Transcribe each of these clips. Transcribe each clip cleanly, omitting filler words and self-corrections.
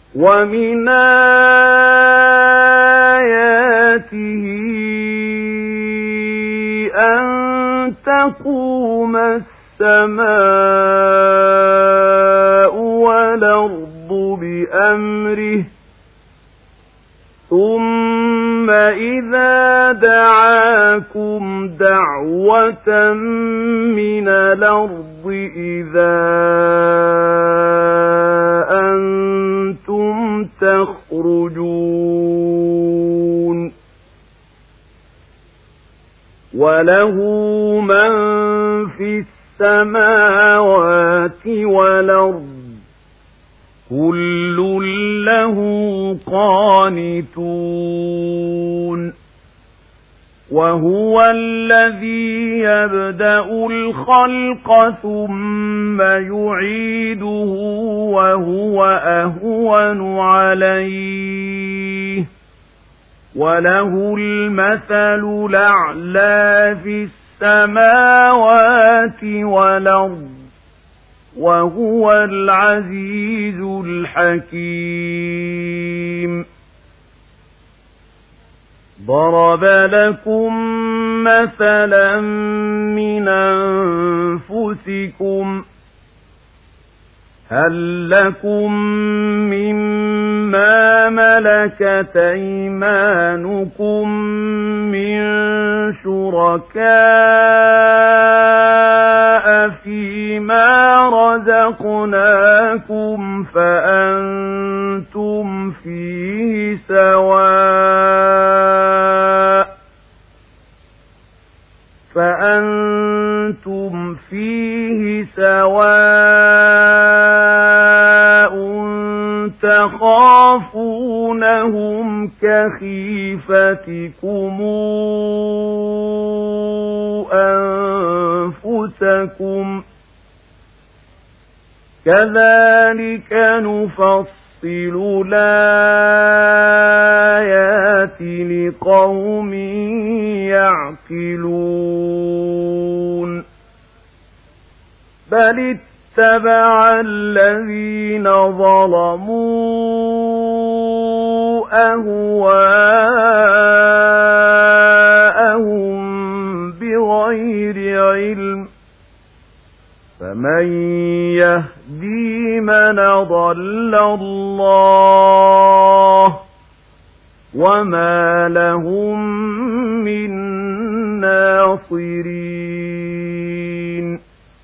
ومن آياته أن تقوم السماء والأرض بأمره ثم إذا دعاكم دعوة من الأرض إذا أنتم تخرجون وله من في السماوات والأرض كل له قانتون وهو الذي يبدأ الخلق ثم يعيده وهو أهون عليه وله المثل الأعلى في السماوات والأرض وهو العزيز الحكيم ضرب لكم مثلا من أنفسكم هل لكم مما ملكت أيمانكم من شركاء فيما رزقناكم فأنتم فيه سواء تخافونهم كخيفتكم أنفسكم كذلك نفصل الآيات لقوم يعقلون بل اتبع الذين ظلموا أهواءهم بغير علم فمن يهدي من أضل الله وما لهم من ناصرين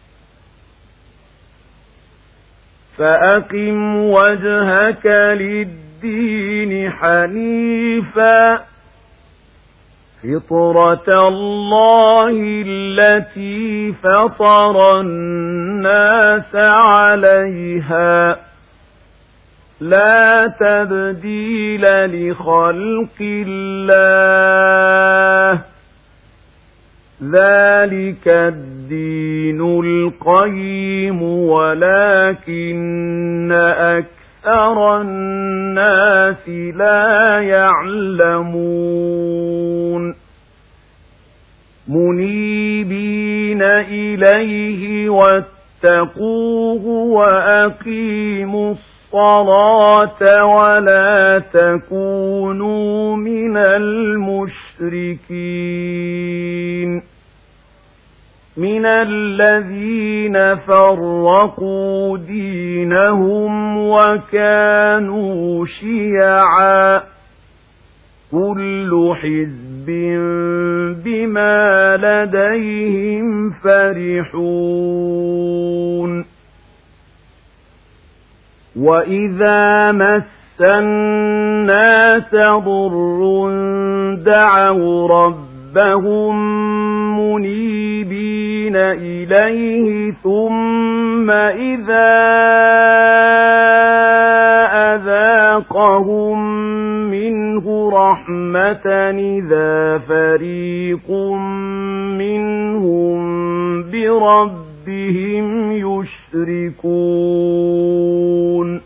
فأقم وجهك للدين حنيفا فطرة الله التي فطر الناس عليها لا تبديل لخلق الله ذلك الدين القيم ولكن أكثر الناس لا يعلمون منيبين إليه واتقوه وأقيموا الصلاة ولا تكونوا من المشركين من الذين فرقوا دينهم وكانوا شيعا كل حزب بما لديهم فرحون وإذا مس الناس ضر دعوا ربهم منيبين إليه ثم إذا أذاقهم منه رحمة إذا فريق منهم بربهم يشركون